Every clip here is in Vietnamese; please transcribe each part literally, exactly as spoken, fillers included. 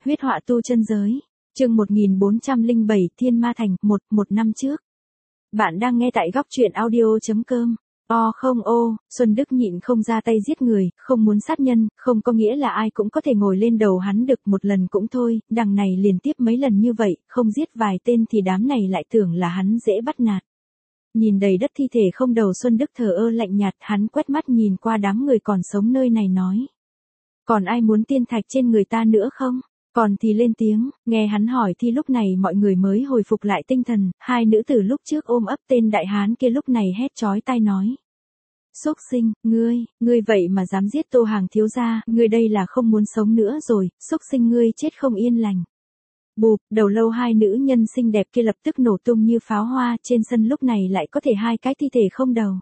huyết họa tu chân giới. Chương một nghìn bốn trăm lẻ bảy Thiên Ma Thành, một, một năm trước. Bạn đang nghe tại góc truyện audio chấm com. O không ô, Xuân Đức nhịn không ra tay giết người, không muốn sát nhân, không có nghĩa là ai cũng có thể ngồi lên đầu hắn được một lần cũng thôi, đằng này liên tiếp mấy lần như vậy, không giết vài tên thì đám này lại tưởng là hắn dễ bắt nạt. Nhìn đầy đất thi thể không đầu, Xuân Đức thờ ơ lạnh nhạt, hắn quét mắt nhìn qua đám người còn sống nơi này nói. Còn ai muốn tiên thạch trên người ta nữa không? Còn thì lên tiếng, nghe hắn hỏi thì lúc này mọi người mới hồi phục lại tinh thần, hai nữ tử lúc trước ôm ấp tên đại hán kia lúc này hét chói tai nói. Xúc sinh, ngươi, ngươi vậy mà dám giết Tô Hàng thiếu gia, ngươi đây là không muốn sống nữa rồi, xúc sinh ngươi chết không yên lành. Bụp, đầu lâu hai nữ nhân xinh đẹp kia lập tức nổ tung như pháo hoa, trên sân lúc này lại có thể hai cái thi thể không đầu.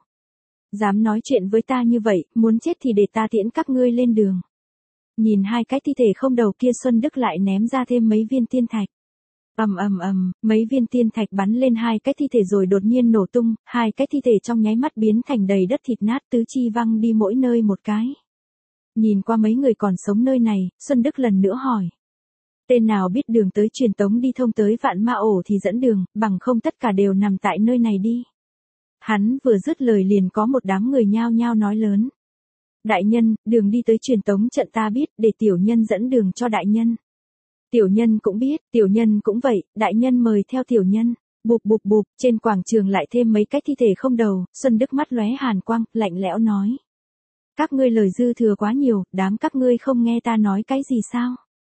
Dám nói chuyện với ta như vậy, muốn chết thì để ta tiễn các ngươi lên đường. Nhìn hai cái thi thể không đầu kia, Xuân Đức lại ném ra thêm mấy viên tiên thạch. Ầm ầm ầm, mấy viên tiên thạch bắn lên hai cái thi thể rồi đột nhiên nổ tung, hai cái thi thể trong nháy mắt biến thành đầy đất thịt nát, tứ chi văng đi mỗi nơi một cái. Nhìn qua mấy người còn sống nơi này, Xuân Đức lần nữa hỏi. Tên nào biết đường tới truyền tống đi thông tới Vạn Ma Ổ thì dẫn đường, bằng không tất cả đều nằm tại nơi này đi. Hắn vừa dứt lời liền có một đám người nhao nhao nói lớn. Đại nhân, đường đi tới truyền tống trận ta biết, để tiểu nhân dẫn đường cho đại nhân. Tiểu nhân cũng biết, tiểu nhân cũng vậy, đại nhân mời theo tiểu nhân. Bụp bụp bụp, trên quảng trường lại thêm mấy cái thi thể không đầu, Xuân Đức mắt lóe hàn quang, lạnh lẽo nói. Các ngươi lời dư thừa quá nhiều, đám các ngươi không nghe ta nói cái gì sao?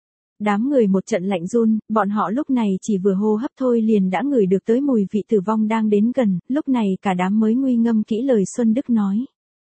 Đám người một trận lạnh run, bọn họ lúc này chỉ vừa hô hấp thôi liền đã ngửi được tới mùi vị tử vong đang đến gần, lúc này cả đám mới nguy ngâm kỹ lời Xuân Đức nói.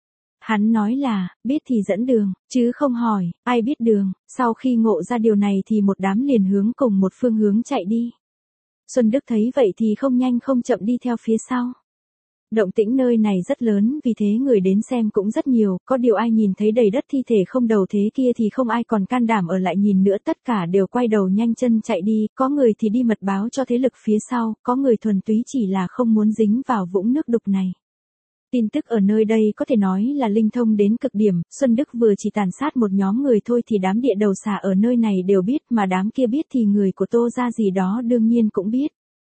Hắn nói là, biết thì dẫn đường, chứ không hỏi, ai biết đường, sau khi ngộ ra điều này thì một đám liền hướng cùng một phương hướng chạy đi. Xuân Đức thấy vậy thì không nhanh không chậm đi theo phía sau. Động tĩnh nơi này rất lớn, vì thế người đến xem cũng rất nhiều, có điều ai nhìn thấy đầy đất thi thể không đầu thế kia thì không ai còn can đảm ở lại nhìn nữa, tất cả đều quay đầu nhanh chân chạy đi, có người thì đi mật báo cho thế lực phía sau, có người thuần túy chỉ là không muốn dính vào vũng nước đục này. Tin tức ở nơi đây có thể nói là linh thông đến cực điểm, Xuân Đức vừa chỉ tàn sát một nhóm người thôi thì đám địa đầu xà ở nơi này đều biết, mà đám kia biết thì người của Tô gia gì đó đương nhiên cũng biết.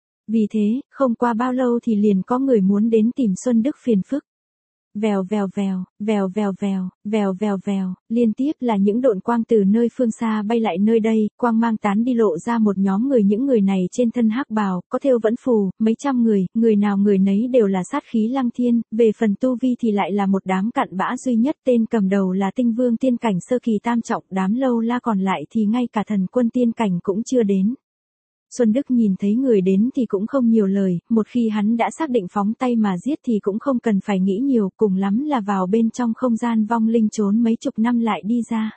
Vì thế, không qua bao lâu thì liền có người muốn đến tìm Xuân Đức phiền phức. Vèo vèo vèo, vèo vèo vèo, vèo vèo vèo, liên tiếp là những độn quang từ nơi phương xa bay lại nơi đây, quang mang tán đi lộ ra một nhóm người, những người này trên thân hắc bào, có thêu vẫn phù, mấy trăm người, người nào người nấy đều là sát khí lăng thiên, về phần tu vi thì lại là một đám cặn bã duy nhất, tên cầm đầu là tinh vương tiên cảnh sơ kỳ tam trọng, đám lâu la còn lại thì ngay cả thần quân tiên cảnh cũng chưa đến. Xuân Đức nhìn thấy người đến thì cũng không nhiều lời, một khi hắn đã xác định phóng tay mà giết thì cũng không cần phải nghĩ nhiều, cùng lắm là vào bên trong không gian vong linh trốn mấy chục năm lại đi ra.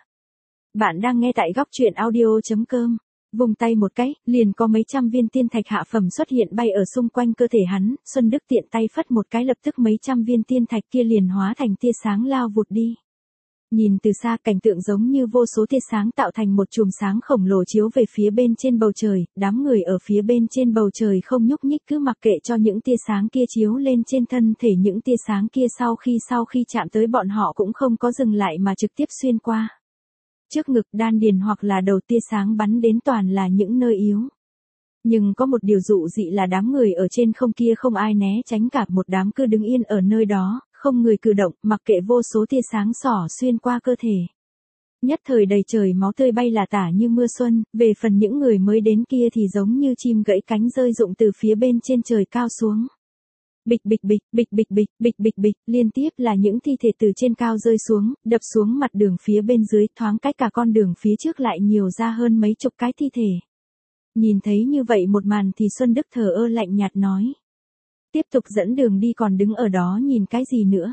Bạn đang nghe tại góc truyện audio chấm com. Vùng tay một cái, liền có mấy trăm viên tiên thạch hạ phẩm xuất hiện bay ở xung quanh cơ thể hắn, Xuân Đức tiện tay phất một cái lập tức mấy trăm viên tiên thạch kia liền hóa thành tia sáng lao vụt đi. Nhìn từ xa cảnh tượng giống như vô số tia sáng tạo thành một chùm sáng khổng lồ chiếu về phía bên trên bầu trời, đám người ở phía bên trên bầu trời không nhúc nhích cứ mặc kệ cho những tia sáng kia chiếu lên trên thân thể, những tia sáng kia sau khi sau khi chạm tới bọn họ cũng không có dừng lại mà trực tiếp xuyên qua. Trước ngực, đan điền hoặc là đầu tia sáng bắn đến toàn là những nơi yếu. Nhưng có một điều dụ dị là đám người ở trên không kia không ai né tránh cả, một đám cứ đứng yên ở nơi đó, không người cử động, mặc kệ vô số tia sáng xỏ xuyên qua cơ thể. Nhất thời đầy trời máu tươi bay là tả như mưa xuân, về phần những người mới đến kia thì giống như chim gãy cánh rơi rụng từ phía bên trên trời cao xuống. Bịch bịch bịch, bịch bịch bịch, bịch bịch bịch, liên tiếp là những thi thể từ trên cao rơi xuống, đập xuống mặt đường phía bên dưới, thoáng cách cả con đường phía trước lại nhiều ra hơn mấy chục cái thi thể. Nhìn thấy như vậy một màn thì Xuân Đức thờ ơ lạnh nhạt nói. Tiếp tục dẫn đường đi, còn đứng ở đó nhìn cái gì nữa.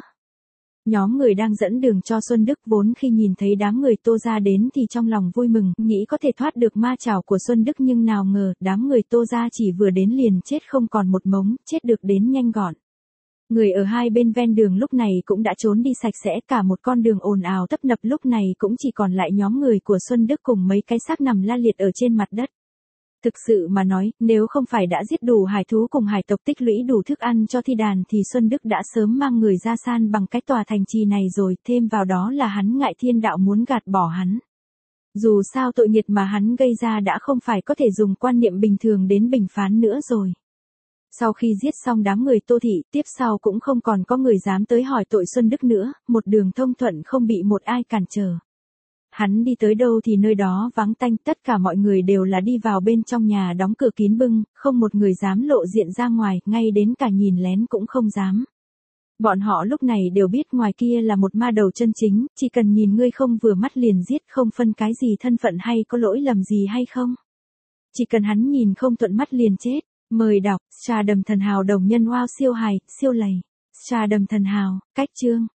Nhóm người đang dẫn đường cho Xuân Đức vốn khi nhìn thấy đám người Tô gia đến thì trong lòng vui mừng, nghĩ có thể thoát được ma chảo của Xuân Đức, nhưng nào ngờ đám người Tô gia chỉ vừa đến liền chết không còn một mống, chết được đến nhanh gọn. Người ở hai bên ven đường lúc này cũng đã trốn đi sạch sẽ, cả một con đường ồn ào tấp nập lúc này cũng chỉ còn lại nhóm người của Xuân Đức cùng mấy cái xác nằm la liệt ở trên mặt đất. Thực sự mà nói, nếu không phải đã giết đủ hải thú cùng hải tộc, tích lũy đủ thức ăn cho thi đàn thì Xuân Đức đã sớm mang người ra san bằng cái tòa thành trì này rồi, thêm vào đó là hắn ngại thiên đạo muốn gạt bỏ hắn. Dù sao tội nghiệt mà hắn gây ra đã không phải có thể dùng quan niệm bình thường đến bình phán nữa rồi. Sau khi giết xong đám người Tô Thị, tiếp sau cũng không còn có người dám tới hỏi tội Xuân Đức nữa, một đường thông thuận không bị một ai cản trở. Hắn đi tới đâu thì nơi đó vắng tanh, tất cả mọi người đều là đi vào bên trong nhà đóng cửa kín bưng, không một người dám lộ diện ra ngoài, ngay đến cả nhìn lén cũng không dám. Bọn họ lúc này đều biết ngoài kia là một ma đầu chân chính, chỉ cần nhìn ngươi không vừa mắt liền giết, không phân cái gì thân phận hay có lỗi lầm gì hay không. Chỉ cần hắn nhìn không thuận mắt liền chết. Mời đọc, Trà Đầm Thần Hào đồng nhân wow siêu hài, siêu lầy. Trà Đầm Thần Hào, cách chương.